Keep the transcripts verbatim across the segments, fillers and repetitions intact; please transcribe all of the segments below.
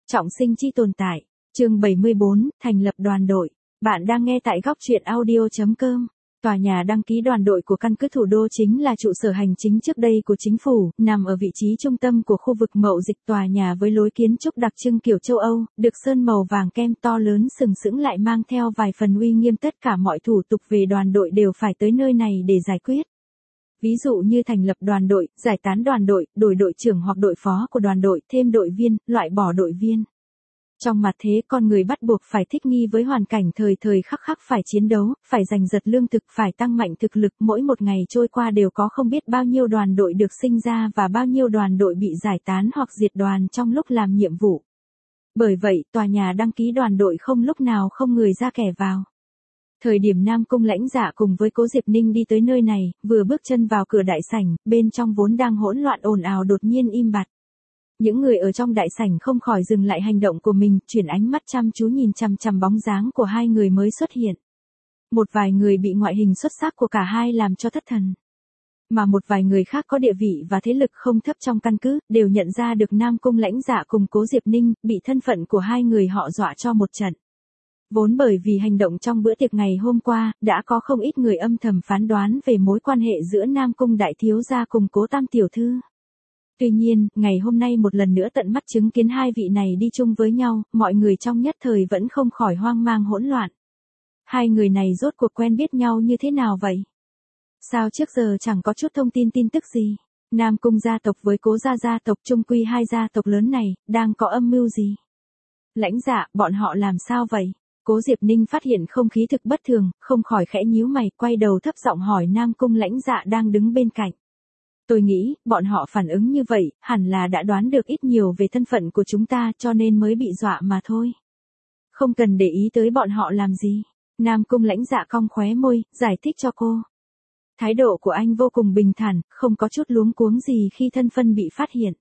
Trọng sinh chi tồn tại. Chương bảy mươi bốn, thành lập đoàn đội. Bạn đang nghe tại góc truyện audio chấm com. Tòa nhà đăng ký đoàn đội của căn cứ thủ đô chính là trụ sở hành chính trước đây của chính phủ, nằm ở vị trí trung tâm của khu vực mậu dịch. Tòa nhà với lối kiến trúc đặc trưng kiểu châu Âu, được sơn màu vàng kem to lớn sừng sững lại mang theo vài phần uy nghiêm. Tất cả mọi thủ tục về đoàn đội đều phải tới nơi này để giải quyết. Ví dụ như thành lập đoàn đội, giải tán đoàn đội, đổi đội trưởng hoặc đội phó của đoàn đội, thêm đội viên, loại bỏ đội viên. Trong mặt thế con người bắt buộc phải thích nghi với hoàn cảnh thời thời khắc khắc, phải chiến đấu, phải giành giật lương thực, phải tăng mạnh thực lực. Mỗi một ngày trôi qua đều có không biết bao nhiêu đoàn đội được sinh ra và bao nhiêu đoàn đội bị giải tán hoặc diệt đoàn trong lúc làm nhiệm vụ. Bởi vậy, tòa nhà đăng ký đoàn đội không lúc nào không người ra kẻ vào. Thời điểm Nam Cung Lãnh Dạ cùng với Cố Diệp Ninh đi tới nơi này, vừa bước chân vào cửa đại sảnh, bên trong vốn đang hỗn loạn ồn ào đột nhiên im bặt. Những người ở trong đại sảnh không khỏi dừng lại hành động của mình, chuyển ánh mắt chăm chú nhìn chằm chằm bóng dáng của hai người mới xuất hiện. Một vài người bị ngoại hình xuất sắc của cả hai làm cho thất thần. Mà một vài người khác có địa vị và thế lực không thấp trong căn cứ, đều nhận ra được Nam Cung Lãnh Dạ cùng Cố Diệp Ninh, bị thân phận của hai người họ dọa cho một trận. Vốn bởi vì hành động trong bữa tiệc ngày hôm qua, đã có không ít người âm thầm phán đoán về mối quan hệ giữa Nam Cung Đại Thiếu Gia cùng Cố Tam Tiểu Thư. Tuy nhiên, ngày hôm nay một lần nữa tận mắt chứng kiến hai vị này đi chung với nhau, mọi người trong nhất thời vẫn không khỏi hoang mang hỗn loạn. Hai người này rốt cuộc quen biết nhau như thế nào vậy? Sao trước giờ chẳng có chút thông tin tin tức gì? Nam Cung gia tộc với Cố gia gia tộc, chung quy hai gia tộc lớn này, đang có âm mưu gì? Lãnh Dạ, bọn họ làm sao vậy? Cố Diệp Ninh phát hiện không khí thực bất thường, không khỏi khẽ nhíu mày, quay đầu thấp giọng hỏi Nam Cung Lãnh Dạ đang đứng bên cạnh. Tôi nghĩ, bọn họ phản ứng như vậy, hẳn là đã đoán được ít nhiều về thân phận của chúng ta cho nên mới bị dọa mà thôi. Không cần để ý tới bọn họ làm gì. Nam Cung Lãnh Dạ cong khóe môi, giải thích cho cô. Thái độ của anh vô cùng bình thản, không có chút luống cuống gì khi thân phận bị phát hiện.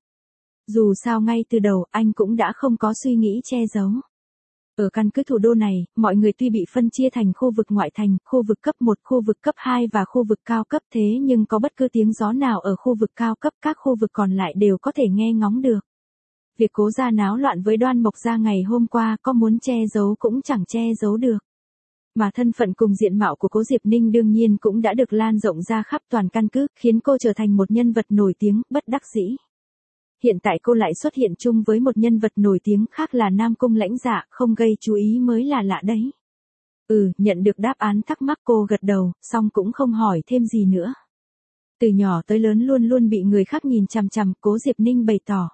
Dù sao ngay từ đầu, anh cũng đã không có suy nghĩ che giấu. Ở căn cứ thủ đô này, mọi người tuy bị phân chia thành khu vực ngoại thành, khu vực cấp một, khu vực cấp hai và khu vực cao cấp, thế nhưng có bất cứ tiếng gió nào ở khu vực cao cấp, các khu vực còn lại đều có thể nghe ngóng được. Việc Cố gia náo loạn với Đoan Mộc gia ngày hôm qua có muốn che giấu cũng chẳng che giấu được. Mà thân phận cùng diện mạo của Cố Diệp Ninh đương nhiên cũng đã được lan rộng ra khắp toàn căn cứ, khiến cô trở thành một nhân vật nổi tiếng, bất đắc dĩ. Hiện tại cô lại xuất hiện chung với một nhân vật nổi tiếng khác là Nam Cung Lãnh Dạ, không gây chú ý mới là lạ đấy. Ừ, nhận được đáp án thắc mắc cô gật đầu, xong cũng không hỏi thêm gì nữa. Từ nhỏ tới lớn luôn luôn bị người khác nhìn chằm chằm, Cố Diệp Ninh bày tỏ.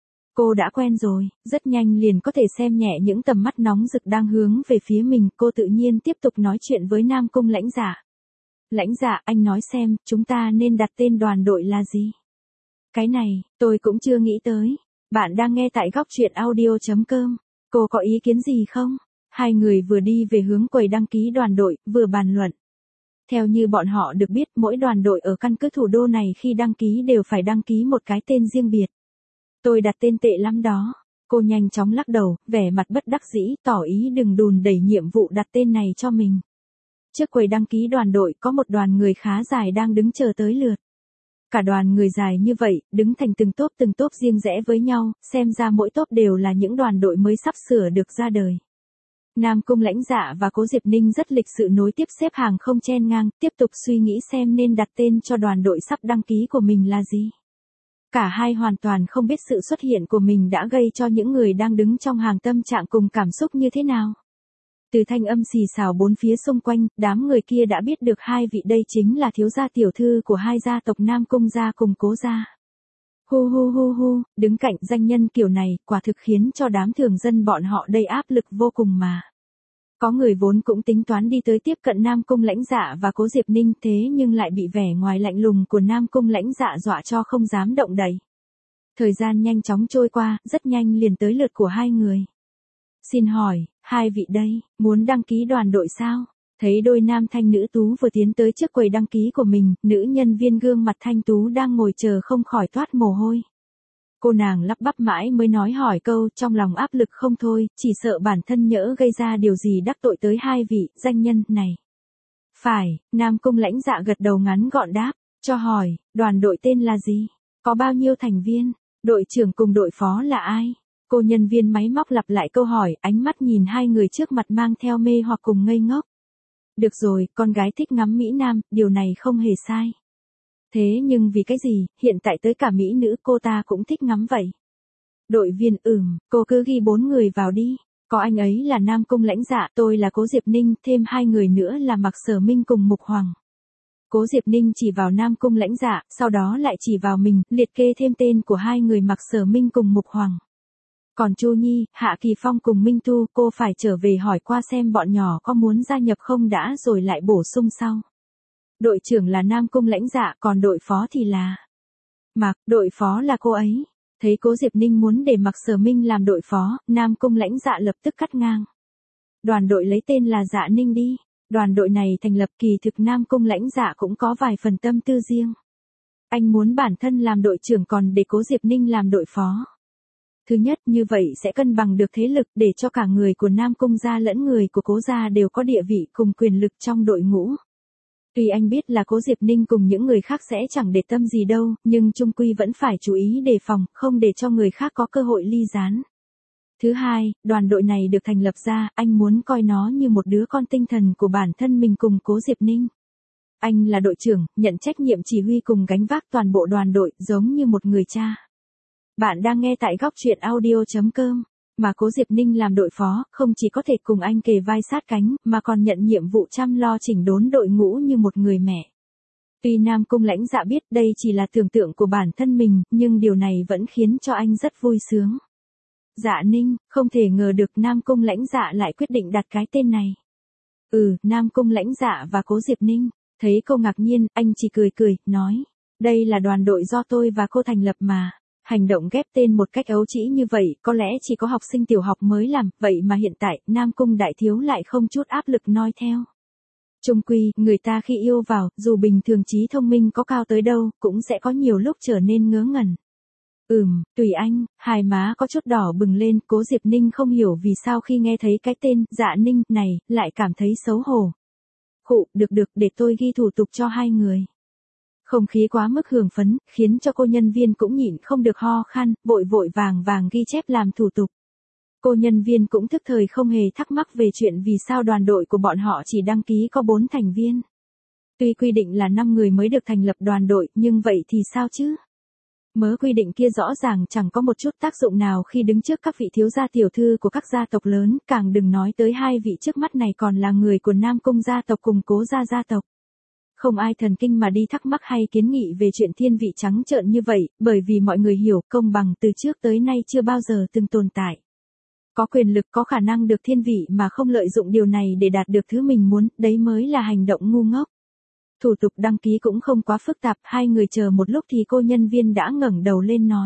Cô đã quen rồi, rất nhanh liền có thể xem nhẹ những tầm mắt nóng rực đang hướng về phía mình, cô tự nhiên tiếp tục nói chuyện với Nam Cung Lãnh Dạ. Lãnh Dạ, anh nói xem, chúng ta nên đặt tên đoàn đội là gì? Cái này, tôi cũng chưa nghĩ tới. Bạn đang nghe tại góc truyện audio chấm com. Cô có ý kiến gì không? Hai người vừa đi về hướng quầy đăng ký đoàn đội, vừa bàn luận. Theo như bọn họ được biết, mỗi đoàn đội ở căn cứ thủ đô này khi đăng ký đều phải đăng ký một cái tên riêng biệt. Tôi đặt tên tệ lắm đó. Cô nhanh chóng lắc đầu, vẻ mặt bất đắc dĩ, tỏ ý đừng đùn đẩy nhiệm vụ đặt tên này cho mình. Trước quầy đăng ký đoàn đội có một đoàn người khá dài đang đứng chờ tới lượt. Cả đoàn người dài như vậy, đứng thành từng tốp từng tốp riêng rẽ với nhau, xem ra mỗi tốp đều là những đoàn đội mới sắp sửa được ra đời. Nam Cung Lãnh Dạ và Cố Diệp Ninh rất lịch sự nối tiếp xếp hàng không chen ngang, tiếp tục suy nghĩ xem nên đặt tên cho đoàn đội sắp đăng ký của mình là gì. Cả hai hoàn toàn không biết sự xuất hiện của mình đã gây cho những người đang đứng trong hàng tâm trạng cùng cảm xúc như thế nào. Từ thanh âm xì xào bốn phía xung quanh, đám người kia đã biết được hai vị đây chính là thiếu gia tiểu thư của hai gia tộc Nam Cung gia cùng Cố gia. Hu hu hu hu, đứng cạnh danh nhân kiểu này, quả thực khiến cho đám thường dân bọn họ đầy áp lực vô cùng mà. Có người vốn cũng tính toán đi tới tiếp cận Nam Cung Lãnh Dạ và Cố Diệp Ninh, thế nhưng lại bị vẻ ngoài lạnh lùng của Nam Cung Lãnh Dạ dọa cho không dám động đậy. Thời gian nhanh chóng trôi qua, rất nhanh liền tới lượt của hai người. Xin hỏi, hai vị đây, muốn đăng ký đoàn đội sao? Thấy đôi nam thanh nữ tú vừa tiến tới trước quầy đăng ký của mình, nữ nhân viên gương mặt thanh tú đang ngồi chờ không khỏi toát mồ hôi. Cô nàng lắp bắp mãi mới nói hỏi câu, trong lòng áp lực không thôi, chỉ sợ bản thân nhỡ gây ra điều gì đắc tội tới hai vị danh nhân này. Phải, Nam Cung Lãnh Dạ gật đầu ngắn gọn đáp, cho hỏi, đoàn đội tên là gì? Có bao nhiêu thành viên? Đội trưởng cùng đội phó là ai? Cô nhân viên máy móc lặp lại câu hỏi, ánh mắt nhìn hai người trước mặt mang theo mê hoặc cùng ngây ngốc. Được rồi, con gái thích ngắm Mỹ Nam, điều này không hề sai. Thế nhưng vì cái gì, hiện tại tới cả Mỹ nữ cô ta cũng thích ngắm vậy? Đội viên ừm, cô cứ ghi bốn người vào đi. Có anh ấy là Nam Cung Lãnh Dạ, tôi là Cố Diệp Ninh, thêm hai người nữa là Mạc Sở Minh cùng Mục Hoàng. Cố Diệp Ninh chỉ vào Nam Cung Lãnh Dạ, sau đó lại chỉ vào mình, liệt kê thêm tên của hai người Mạc Sở Minh cùng Mục Hoàng. Còn Chu Nhi, Hạ Kỳ Phong cùng Minh Tu, cô phải trở về hỏi qua xem bọn nhỏ có muốn gia nhập không đã rồi lại bổ sung sau. Đội trưởng là Nam Cung Lãnh Dạ, còn đội phó thì là... Mạc, đội phó là cô ấy. Thấy Cố Diệp Ninh muốn để Mạc Sở Minh làm đội phó, Nam Cung Lãnh Dạ lập tức cắt ngang. Đoàn đội lấy tên là Dạ Ninh đi. Đoàn đội này thành lập kỳ thực Nam Cung Lãnh Dạ cũng có vài phần tâm tư riêng. Anh muốn bản thân làm đội trưởng còn để Cố Diệp Ninh làm đội phó. Thứ nhất, như vậy sẽ cân bằng được thế lực để cho cả người của Nam Cung gia lẫn người của Cố gia đều có địa vị cùng quyền lực trong đội ngũ. Tuy anh biết là Cố Diệp Ninh cùng những người khác sẽ chẳng để tâm gì đâu, nhưng chung quy vẫn phải chú ý đề phòng, không để cho người khác có cơ hội ly gián. Thứ hai, đoàn đội này được thành lập ra, anh muốn coi nó như một đứa con tinh thần của bản thân mình cùng Cố Diệp Ninh. Anh là đội trưởng, nhận trách nhiệm chỉ huy cùng gánh vác toàn bộ đoàn đội, giống như một người cha. Bạn đang nghe tại góc truyện audio chấm com. Mà Cố Diệp Ninh làm đội phó, không chỉ có thể cùng anh kề vai sát cánh, mà còn nhận nhiệm vụ chăm lo chỉnh đốn đội ngũ như một người mẹ. Tuy Nam Cung Lãnh Dạ biết đây chỉ là tưởng tượng của bản thân mình, nhưng điều này vẫn khiến cho anh rất vui sướng. Dạ Ninh, không thể ngờ được Nam Cung Lãnh Dạ lại quyết định đặt cái tên này. Ừ, Nam Cung Lãnh Dạ và Cố Diệp Ninh. Thấy cô ngạc nhiên, anh chỉ cười cười, nói. Đây là đoàn đội do tôi và cô thành lập mà. Hành động ghép tên một cách ấu trĩ như vậy, có lẽ chỉ có học sinh tiểu học mới làm, vậy mà hiện tại, Nam Cung đại thiếu lại không chút áp lực noi theo. Chung quy, người ta khi yêu vào, dù bình thường trí thông minh có cao tới đâu, cũng sẽ có nhiều lúc trở nên ngớ ngẩn. Ừm, tùy anh, hai má có chút đỏ bừng lên, Cố Diệp Ninh không hiểu vì sao khi nghe thấy cái tên, Dạ Ninh, này, lại cảm thấy xấu hổ. Khụ, được được, để tôi ghi thủ tục cho hai người. Không khí quá mức hưởng phấn, khiến cho cô nhân viên cũng nhịn không được ho khan, vội vội vàng vàng ghi chép làm thủ tục. Cô nhân viên cũng thức thời không hề thắc mắc về chuyện vì sao đoàn đội của bọn họ chỉ đăng ký có bốn thành viên. Tuy quy định là năm người mới được thành lập đoàn đội, nhưng vậy thì sao chứ? Mớ quy định kia rõ ràng chẳng có một chút tác dụng nào khi đứng trước các vị thiếu gia tiểu thư của các gia tộc lớn, càng đừng nói tới hai vị trước mắt này còn là người của Nam Cung gia tộc cùng Cố gia gia tộc. Không ai thần kinh mà đi thắc mắc hay kiến nghị về chuyện thiên vị trắng trợn như vậy, bởi vì mọi người hiểu công bằng từ trước tới nay chưa bao giờ từng tồn tại. Có quyền lực có khả năng được thiên vị mà không lợi dụng điều này để đạt được thứ mình muốn, đấy mới là hành động ngu ngốc. Thủ tục đăng ký cũng không quá phức tạp, hai người chờ một lúc thì cô nhân viên đã ngẩng đầu lên nói.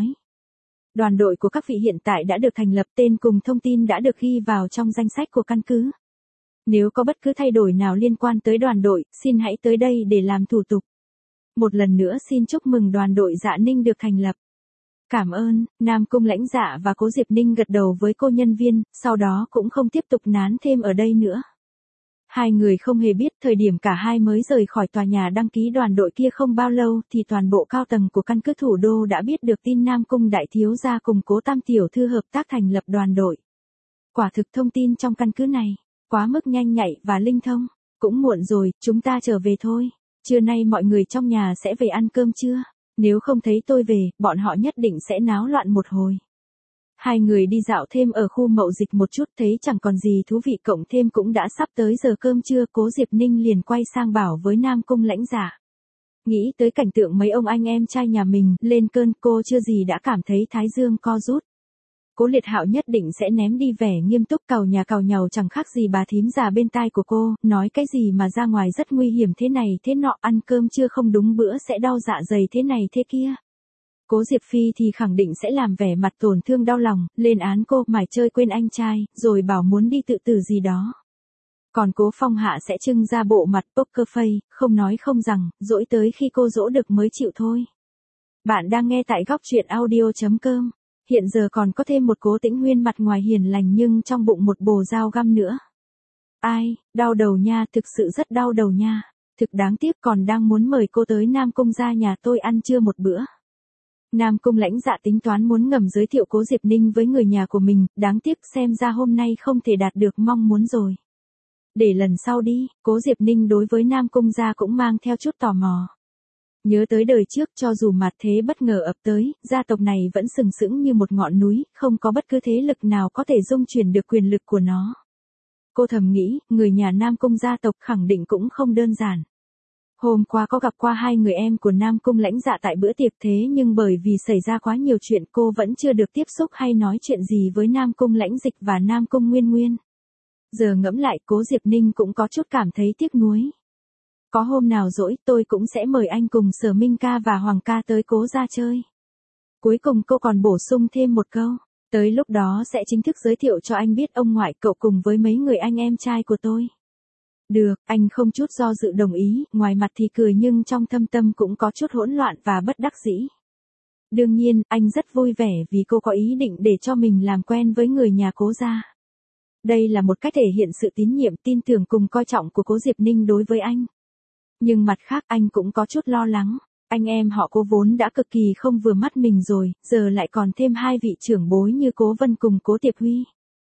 Đoàn đội của các vị hiện tại đã được thành lập, tên cùng thông tin đã được ghi vào trong danh sách của căn cứ. Nếu có bất cứ thay đổi nào liên quan tới đoàn đội, xin hãy tới đây để làm thủ tục. Một lần nữa xin chúc mừng đoàn đội Dạ Ninh được thành lập. Cảm ơn, Nam Cung Lãnh Dạ và Cố Diệp Ninh gật đầu với cô nhân viên, sau đó cũng không tiếp tục nán thêm ở đây nữa. Hai người không hề biết thời điểm cả hai mới rời khỏi tòa nhà đăng ký đoàn đội kia không bao lâu thì toàn bộ cao tầng của căn cứ thủ đô đã biết được tin Nam Cung đại thiếu gia cùng Cố tam tiểu thư hợp tác thành lập đoàn đội. Quả thực thông tin trong căn cứ này quá mức nhanh nhạy và linh thông. Cũng muộn rồi, chúng ta trở về thôi. Trưa nay mọi người trong nhà sẽ về ăn cơm trưa. Nếu không thấy tôi về, bọn họ nhất định sẽ náo loạn một hồi. Hai người đi dạo thêm ở khu mậu dịch một chút thấy chẳng còn gì thú vị cộng thêm cũng đã sắp tới giờ cơm trưa. Cố Diệp Ninh liền quay sang bảo với Nam Cung Lãnh Dạ. Nghĩ tới cảnh tượng mấy ông anh em trai nhà mình lên cơn cô chưa gì đã cảm thấy thái dương co rút. Cố Liệt Hạo nhất định sẽ ném đi vẻ nghiêm túc càu nhà càu nhàu chẳng khác gì bà thím già bên tai của cô, nói cái gì mà ra ngoài rất nguy hiểm thế này thế nọ, ăn cơm chưa không đúng bữa sẽ đau dạ dày thế này thế kia. Cố Diệp Phi thì khẳng định sẽ làm vẻ mặt tổn thương đau lòng, lên án cô mải chơi quên anh trai, rồi bảo muốn đi tự tử gì đó. Còn Cố Phong Hạ sẽ trưng ra bộ mặt poker face, không nói không rằng, dỗi tới khi cô dỗ được mới chịu thôi. Bạn đang nghe tại góc truyện audio chấm com. Hiện giờ còn có thêm một Cố Tĩnh Huyên mặt ngoài hiền lành nhưng trong bụng một bồ dao găm nữa. Ai, đau đầu nha, thực sự rất đau đầu nha. Thực đáng tiếc còn đang muốn mời cô tới Nam Cung gia nhà tôi ăn trưa một bữa. Nam Cung Lãnh Dạ tính toán muốn ngầm giới thiệu Cố Diệp Ninh với người nhà của mình, đáng tiếc xem ra hôm nay không thể đạt được mong muốn rồi. Để lần sau đi, Cố Diệp Ninh đối với Nam Cung gia cũng mang theo chút tò mò. Nhớ tới đời trước, cho dù mặt thế bất ngờ ập tới, gia tộc này vẫn sừng sững như một ngọn núi, không có bất cứ thế lực nào có thể dung chuyển được quyền lực của nó. Cô thầm nghĩ, người nhà Nam Cung gia tộc khẳng định cũng không đơn giản. Hôm qua có gặp qua hai người em của Nam Cung Lãnh Dạ tại bữa tiệc, thế nhưng bởi vì xảy ra quá nhiều chuyện cô vẫn chưa được tiếp xúc hay nói chuyện gì với Nam Cung Lãnh Dịch và Nam Cung Nguyên Nguyên. Giờ ngẫm lại, Cố Diệp Ninh cũng có chút cảm thấy tiếc nuối. Có hôm nào rỗi tôi cũng sẽ mời anh cùng Sở Minh ca và Hoàng ca tới Cố gia chơi. Cuối cùng cô còn bổ sung thêm một câu, tới lúc đó sẽ chính thức giới thiệu cho anh biết ông ngoại cậu cùng với mấy người anh em trai của tôi. Được, anh không chút do dự đồng ý, ngoài mặt thì cười nhưng trong thâm tâm cũng có chút hỗn loạn và bất đắc dĩ. Đương nhiên, anh rất vui vẻ vì cô có ý định để cho mình làm quen với người nhà Cố gia. Đây là một cách thể hiện sự tín nhiệm, tin tưởng cùng coi trọng của Cố Diệp Ninh đối với anh. Nhưng mặt khác anh cũng có chút lo lắng, anh em họ Cố vốn đã cực kỳ không vừa mắt mình rồi, giờ lại còn thêm hai vị trưởng bối như Cố Vân cùng Cố Tiệp Huy.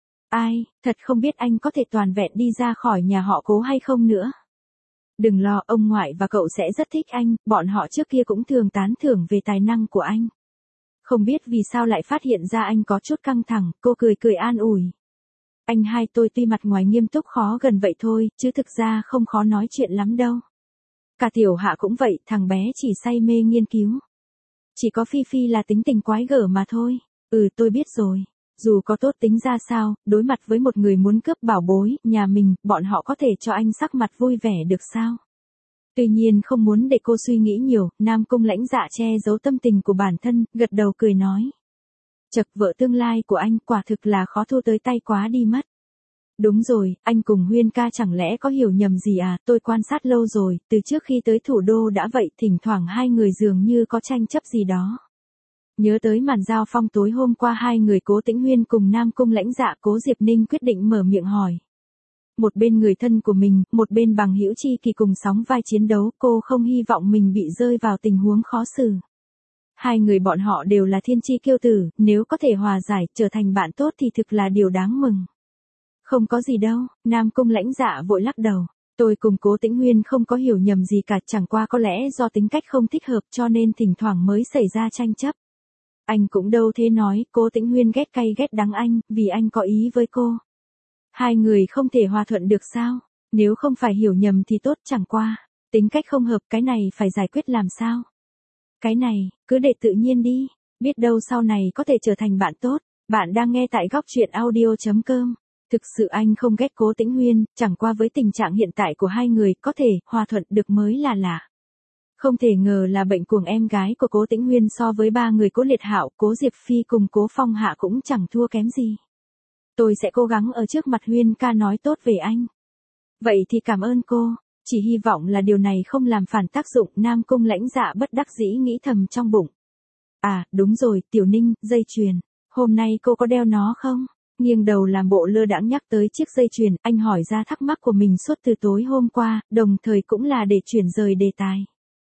Ai, thật không biết anh có thể toàn vẹn đi ra khỏi nhà họ Cố hay không nữa. Đừng lo, ông ngoại và cậu sẽ rất thích anh, bọn họ trước kia cũng thường tán thưởng về tài năng của anh. Không biết vì sao lại phát hiện ra anh có chút căng thẳng, cô cười cười an ủi. Anh hai tôi tuy mặt ngoài nghiêm túc khó gần vậy thôi, chứ thực ra không khó nói chuyện lắm đâu. Cả Tiểu Hạ cũng vậy, thằng bé chỉ say mê nghiên cứu. Chỉ có Phi Phi là tính tình quái gở mà thôi. Ừ, tôi biết rồi. Dù có tốt tính ra sao, đối mặt với một người muốn cướp bảo bối, nhà mình, bọn họ có thể cho anh sắc mặt vui vẻ được sao? Tuy nhiên không muốn để cô suy nghĩ nhiều, Nam Cung Lãnh Dạ che giấu tâm tình của bản thân, gật đầu cười nói. Chật, vợ tương lai của anh quả thực là khó thu tới tay quá đi mất. Đúng rồi, anh cùng Huyên ca chẳng lẽ có hiểu nhầm gì à, tôi quan sát lâu rồi, từ trước khi tới thủ đô đã vậy, thỉnh thoảng hai người dường như có tranh chấp gì đó. Nhớ tới màn giao phong tối hôm qua hai người Cố Tĩnh Huyên cùng Nam Cung Lãnh Dạ, Cố Diệp Ninh quyết định mở miệng hỏi. Một bên người thân của mình, một bên bằng hữu chi kỳ cùng sóng vai chiến đấu, cô không hy vọng mình bị rơi vào tình huống khó xử. Hai người bọn họ đều là thiên chi kiêu tử, nếu có thể hòa giải, trở thành bạn tốt thì thực là điều đáng mừng. Không có gì đâu, Nam Cung Lãnh Dạ vội lắc đầu. Tôi cùng Cố Tĩnh Huyên không có hiểu nhầm gì cả, chẳng qua có lẽ do tính cách không thích hợp cho nên thỉnh thoảng mới xảy ra tranh chấp. Anh cũng đâu thế nói, Cố Tĩnh Huyên ghét cay ghét đắng anh, vì anh có ý với cô. Hai người không thể hòa thuận được sao? Nếu không phải hiểu nhầm thì tốt, chẳng qua. Tính cách không hợp, cái này phải giải quyết làm sao? Cái này, cứ để tự nhiên đi, biết đâu sau này có thể trở thành bạn tốt. Bạn đang nghe tại góc truyện audio chấm com. Thực sự anh không ghét Cố Tĩnh Huyên, chẳng qua với tình trạng hiện tại của hai người, có thể hòa thuận được mới là lạ. Không thể ngờ là bệnh cuồng em gái của Cố Tĩnh Huyên so với ba người Cố Liệt Hạo, Cố Diệp Phi cùng Cố Phong Hạ cũng chẳng thua kém gì. Tôi sẽ cố gắng ở trước mặt Huyên ca nói tốt về anh. Vậy thì cảm ơn cô, chỉ hy vọng là điều này không làm phản tác dụng. Nam Cung Lãnh Dạ bất đắc dĩ nghĩ thầm trong bụng. À, đúng rồi, Tiểu Ninh, dây chuyền, hôm nay cô có đeo nó không? Nghiêng đầu làm bộ lơ đãng nhắc tới chiếc dây chuyền, anh hỏi ra thắc mắc của mình suốt từ tối hôm qua, đồng thời cũng là để chuyển rời đề tài.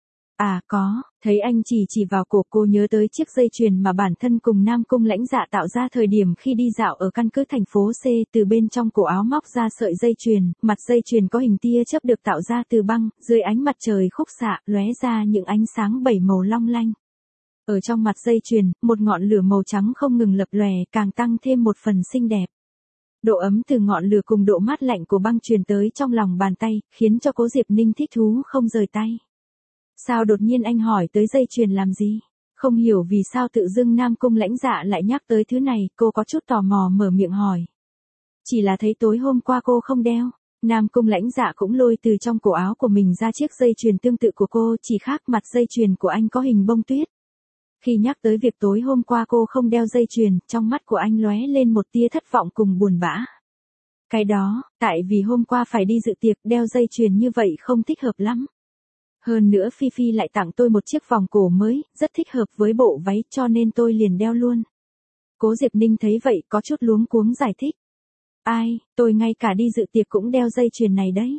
À có, thấy anh chỉ chỉ vào cổ, cô nhớ tới chiếc dây chuyền mà bản thân cùng Nam Cung Lãnh Dạ tạo ra thời điểm khi đi dạo ở căn cứ thành phố C, từ bên trong cổ áo móc ra sợi dây chuyền, mặt dây chuyền có hình tia chớp được tạo ra từ băng, dưới ánh mặt trời khúc xạ, lóe ra những ánh sáng bảy màu long lanh. Ở trong mặt dây chuyền, một ngọn lửa màu trắng không ngừng lập lòe, càng tăng thêm một phần xinh đẹp. Độ ấm từ ngọn lửa cùng độ mát lạnh của băng truyền tới trong lòng bàn tay, khiến cho Cố Diệp Ninh thích thú không rời tay. Sao đột nhiên anh hỏi tới dây chuyền làm gì? Không hiểu vì sao tự dưng Nam Cung Lãnh Dạ lại nhắc tới thứ này, cô có chút tò mò mở miệng hỏi. Chỉ là thấy tối hôm qua cô không đeo. Nam Cung Lãnh Dạ cũng lôi từ trong cổ áo của mình ra chiếc dây chuyền tương tự của cô, chỉ khác mặt dây chuyền của anh có hình bông tuyết. Khi nhắc tới việc tối hôm qua cô không đeo dây chuyền, trong mắt của anh lóe lên một tia thất vọng cùng buồn bã. Cái đó, tại vì hôm qua phải đi dự tiệc, đeo dây chuyền như vậy không thích hợp lắm. Hơn nữa Phi Phi lại tặng tôi một chiếc vòng cổ mới, rất thích hợp với bộ váy cho nên tôi liền đeo luôn. Cố Diệp Ninh thấy vậy có chút luống cuống giải thích. Ai, tôi ngay cả đi dự tiệc cũng đeo dây chuyền này đấy.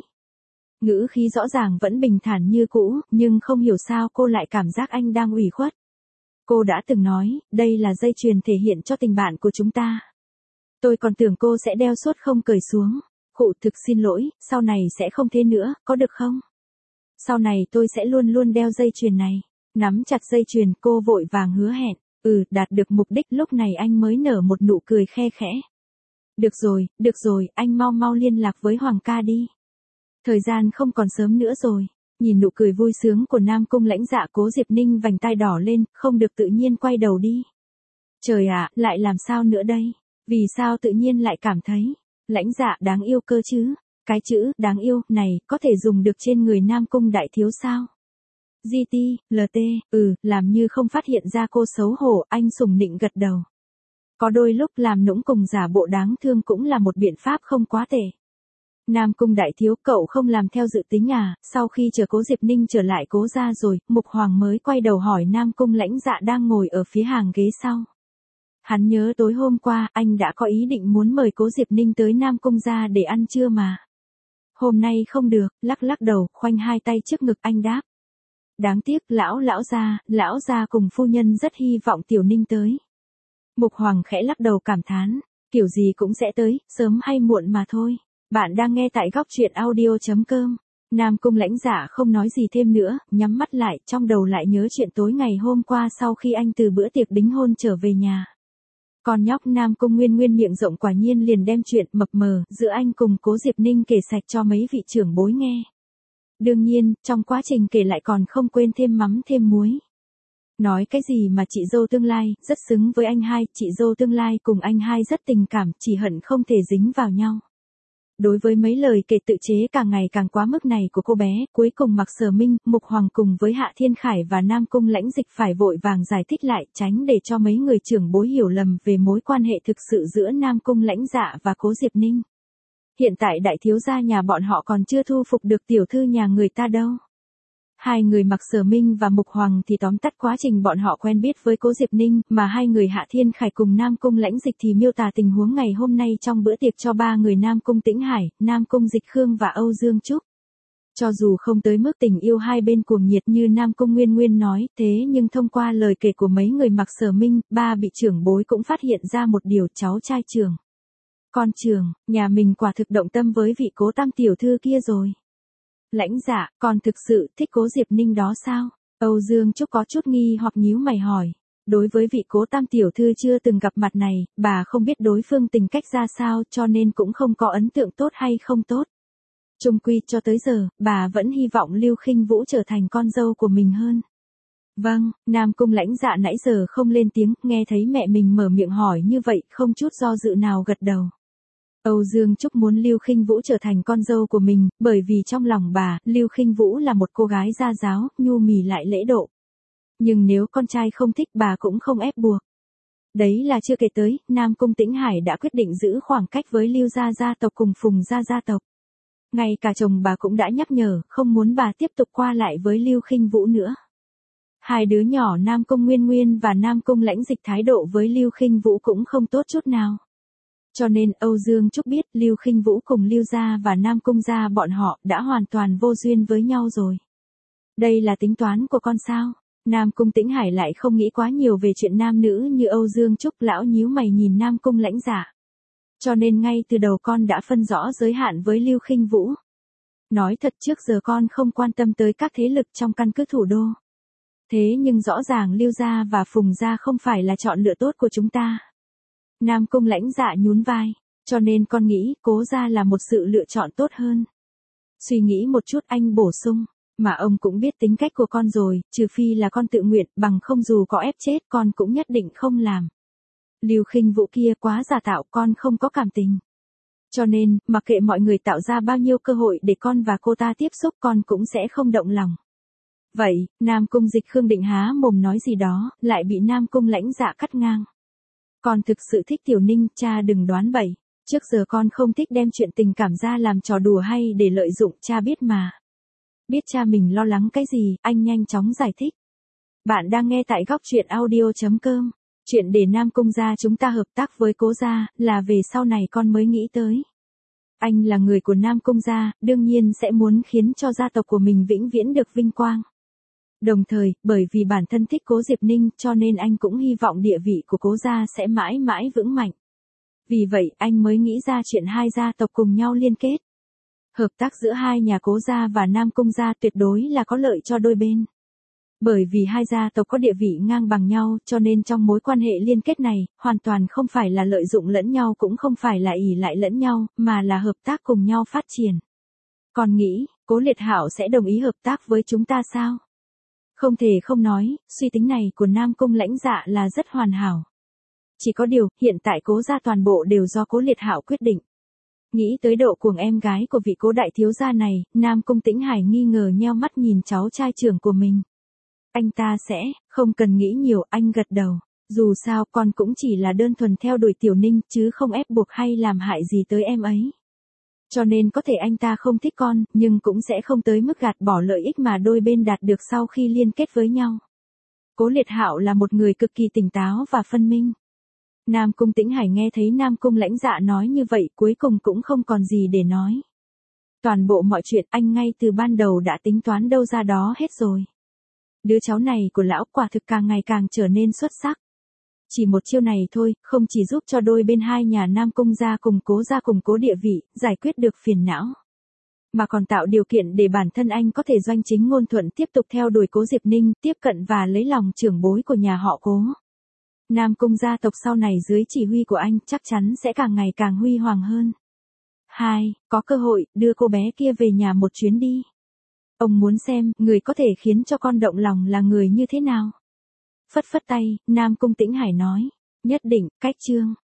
Ngữ khí rõ ràng vẫn bình thản như cũ, nhưng không hiểu sao cô lại cảm giác anh đang ủy khuất. Cô đã từng nói, đây là dây chuyền thể hiện cho tình bạn của chúng ta. Tôi còn tưởng cô sẽ đeo suốt không cởi xuống. Khụ thực xin lỗi, sau này sẽ không thế nữa, có được không? Sau này tôi sẽ luôn luôn đeo dây chuyền này. Nắm chặt dây chuyền, cô vội vàng hứa hẹn. Ừ, đạt được mục đích, lúc này anh mới nở một nụ cười khe khẽ. Được rồi, được rồi, anh mau mau liên lạc với Hoàng ca đi. Thời gian không còn sớm nữa rồi. Nhìn nụ cười vui sướng của Nam Cung Lãnh Dạ, Cố Diệp Ninh vành tai đỏ lên, không được tự nhiên quay đầu đi. Trời ạ, lại làm sao nữa đây? Vì sao tự nhiên lại cảm thấy Lãnh Dạ đáng yêu cơ chứ? Cái chữ đáng yêu này có thể dùng được trên người Nam Cung đại thiếu sao? giê tê, lờ tê, ừ, làm như không phát hiện ra cô xấu hổ, anh sùng nịnh gật đầu. Có đôi lúc làm nũng cùng giả bộ đáng thương cũng là một biện pháp không quá tệ. Nam Cung đại thiếu, cậu không làm theo dự tính à? Sau khi chờ Cố Diệp Ninh trở lại Cố gia rồi, Mục Hoàng mới quay đầu hỏi Nam Cung Lãnh Dạ đang ngồi ở phía hàng ghế sau. Hắn nhớ tối hôm qua, anh đã có ý định muốn mời Cố Diệp Ninh tới Nam Cung gia để ăn trưa mà. Hôm nay không được, lắc lắc đầu, khoanh hai tay trước ngực anh đáp. Đáng tiếc, lão lão gia, lão gia cùng phu nhân rất hy vọng Tiểu Ninh tới. Mục Hoàng khẽ lắc đầu cảm thán, kiểu gì cũng sẽ tới, sớm hay muộn mà thôi. Bạn đang nghe tại góc truyện audio chấm com. Nam Cung Lãnh Dạ không nói gì thêm nữa, nhắm mắt lại, trong đầu lại nhớ chuyện tối ngày hôm qua sau khi anh từ bữa tiệc đính hôn trở về nhà. Con nhóc Nam Cung Nguyên Nguyên miệng rộng quả nhiên liền đem chuyện mập mờ giữa anh cùng Cố Diệp Ninh kể sạch cho mấy vị trưởng bối nghe. Đương nhiên, trong quá trình kể lại còn không quên thêm mắm thêm muối. Nói cái gì mà chị dâu tương lai, rất xứng với anh hai, chị dâu tương lai cùng anh hai rất tình cảm, chỉ hận không thể dính vào nhau. Đối với mấy lời kể tự chế càng ngày càng quá mức này của cô bé, cuối cùng Mạc Sở Minh, Mục Hoàng cùng với Hạ Thiên Khải và Nam Cung Lãnh Dịch phải vội vàng giải thích lại, tránh để cho mấy người trưởng bối hiểu lầm về mối quan hệ thực sự giữa Nam Cung Lãnh Dạ và Cố Diệp Ninh. Hiện tại đại thiếu gia nhà bọn họ còn chưa thu phục được tiểu thư nhà người ta đâu. Hai người Mạc Sở Minh và Mục Hoàng thì tóm tắt quá trình bọn họ quen biết với Cố Diệp Ninh, mà hai người Hạ Thiên Khải cùng Nam Cung Lãnh Dịch thì miêu tả tình huống ngày hôm nay trong bữa tiệc cho ba người Nam Cung Tĩnh Hải, Nam Cung Dịch Khương và Âu Dương Trúc. Cho dù không tới mức tình yêu hai bên cuồng nhiệt như Nam Cung Nguyên Nguyên nói, thế nhưng thông qua lời kể của mấy người Mạc Sở Minh, ba bị trưởng bối cũng phát hiện ra một điều, cháu trai trưởng. Con trưởng, nhà mình quả thực động tâm với vị Cố tam tiểu thư kia rồi. Lãnh Dạ, còn thực sự thích Cố Diệp Ninh đó sao? Âu Dương Trúc có chút nghi hoặc nhíu mày hỏi. Đối với vị Cố tam tiểu thư chưa từng gặp mặt này, bà không biết đối phương tình cách ra sao cho nên cũng không có ấn tượng tốt hay không tốt. Chung quy cho tới giờ, bà vẫn hy vọng Lưu Khinh Vũ trở thành con dâu của mình hơn. Vâng, Nam Cung Lãnh Dạ nãy giờ không lên tiếng, nghe thấy mẹ mình mở miệng hỏi như vậy, không chút do dự nào gật đầu. Âu Dương Trúc muốn Lưu Khinh Vũ trở thành con dâu của mình, bởi vì trong lòng bà, Lưu Khinh Vũ là một cô gái gia giáo, nhu mì lại lễ độ. Nhưng nếu con trai không thích bà cũng không ép buộc. Đấy là chưa kể tới, Nam Cung Tĩnh Hải đã quyết định giữ khoảng cách với Lưu gia gia tộc cùng Phùng gia gia tộc. Ngay cả chồng bà cũng đã nhắc nhở, không muốn bà tiếp tục qua lại với Lưu Khinh Vũ nữa. Hai đứa nhỏ Nam Cung Nguyên Nguyên và Nam Cung Lãnh Dịch thái độ với Lưu Khinh Vũ cũng không tốt chút nào. Cho nên Âu Dương Trúc biết Lưu Khinh Vũ cùng Lưu gia và Nam Cung gia bọn họ đã hoàn toàn vô duyên với nhau rồi. Đây là tính toán của con sao? Nam Cung Tĩnh Hải lại không nghĩ quá nhiều về chuyện nam nữ như Âu Dương Trúc, lão nhíu mày nhìn Nam Cung Lãnh Dạ. Cho nên ngay từ đầu con đã phân rõ giới hạn với Lưu Khinh Vũ. Nói thật trước giờ con không quan tâm tới các thế lực trong căn cứ thủ đô. Thế nhưng rõ ràng Lưu gia và Phùng gia không phải là chọn lựa tốt của chúng ta. Nam Cung Lãnh Dạ nhún vai, cho nên con nghĩ Cố gia là một sự lựa chọn tốt hơn. Suy nghĩ một chút anh bổ sung, mà ông cũng biết tính cách của con rồi, trừ phi là con tự nguyện, bằng không dù có ép chết con cũng nhất định không làm. Lưu Khinh Vũ kia quá giả tạo, con không có cảm tình. Cho nên, mặc kệ mọi người tạo ra bao nhiêu cơ hội để con và cô ta tiếp xúc, con cũng sẽ không động lòng. Vậy, Nam Cung Dịch Khương định há mồm nói gì đó, lại bị Nam Cung Lãnh Dạ cắt ngang. Con thực sự thích Tiểu Ninh, cha đừng đoán bậy. Trước giờ con không thích đem chuyện tình cảm ra làm trò đùa hay để lợi dụng, cha biết mà. Biết cha mình lo lắng cái gì, anh nhanh chóng giải thích. Bạn đang nghe tại góc truyện audio chấm com. Chuyện để Nam Cung gia chúng ta hợp tác với Cố gia, là về sau này con mới nghĩ tới. Anh là người của Nam Cung gia, đương nhiên sẽ muốn khiến cho gia tộc của mình vĩnh viễn được vinh quang. Đồng thời, bởi vì bản thân thích Cố Diệp Ninh cho nên anh cũng hy vọng địa vị của Cố gia sẽ mãi mãi vững mạnh. Vì vậy, anh mới nghĩ ra chuyện hai gia tộc cùng nhau liên kết. Hợp tác giữa hai nhà Cố gia và Nam Cung gia tuyệt đối là có lợi cho đôi bên. Bởi vì hai gia tộc có địa vị ngang bằng nhau cho nên trong mối quan hệ liên kết này, hoàn toàn không phải là lợi dụng lẫn nhau cũng không phải là ỷ lại lẫn nhau, mà là hợp tác cùng nhau phát triển. Còn nghĩ, Cố Liệt Hạo sẽ đồng ý hợp tác với chúng ta sao? Không thể không nói, suy tính này của Nam Cung Lãnh Dạ là rất hoàn hảo. Chỉ có điều, hiện tại Cố gia toàn bộ đều do Cố Liệt Hạo quyết định. Nghĩ tới độ cuồng em gái của vị Cố đại thiếu gia này, Nam Cung Tĩnh Hải nghi ngờ nheo mắt nhìn cháu trai trưởng của mình. Anh ta sẽ, không cần nghĩ nhiều, anh gật đầu. Dù sao con cũng chỉ là đơn thuần theo đuổi Tiểu Ninh chứ không ép buộc hay làm hại gì tới em ấy. Cho nên có thể anh ta không thích con, nhưng cũng sẽ không tới mức gạt bỏ lợi ích mà đôi bên đạt được sau khi liên kết với nhau. Cố Liệt Hạo là một người cực kỳ tỉnh táo và phân minh. Nam Cung Tĩnh Hải nghe thấy Nam Cung Lãnh Dạ nói như vậy cuối cùng cũng không còn gì để nói. Toàn bộ mọi chuyện anh ngay từ ban đầu đã tính toán đâu ra đó hết rồi. Đứa cháu này của lão quả thực càng ngày càng trở nên xuất sắc. Chỉ một chiêu này thôi, không chỉ giúp cho đôi bên hai nhà Nam Cung gia cùng Cố gia củng cố địa vị, giải quyết được phiền não. Mà còn tạo điều kiện để bản thân anh có thể doanh chính ngôn thuận tiếp tục theo đuổi Cố Diệp Ninh, tiếp cận và lấy lòng trưởng bối của nhà họ Cố. Nam Cung gia tộc sau này dưới chỉ huy của anh chắc chắn sẽ càng ngày càng huy hoàng hơn. Hai, có cơ hội, đưa cô bé kia về nhà một chuyến đi. Ông muốn xem, người có thể khiến cho con động lòng là người như thế nào. Phất phất tay, Nam Cung Tĩnh Hải nói. Nhất định, cách chương.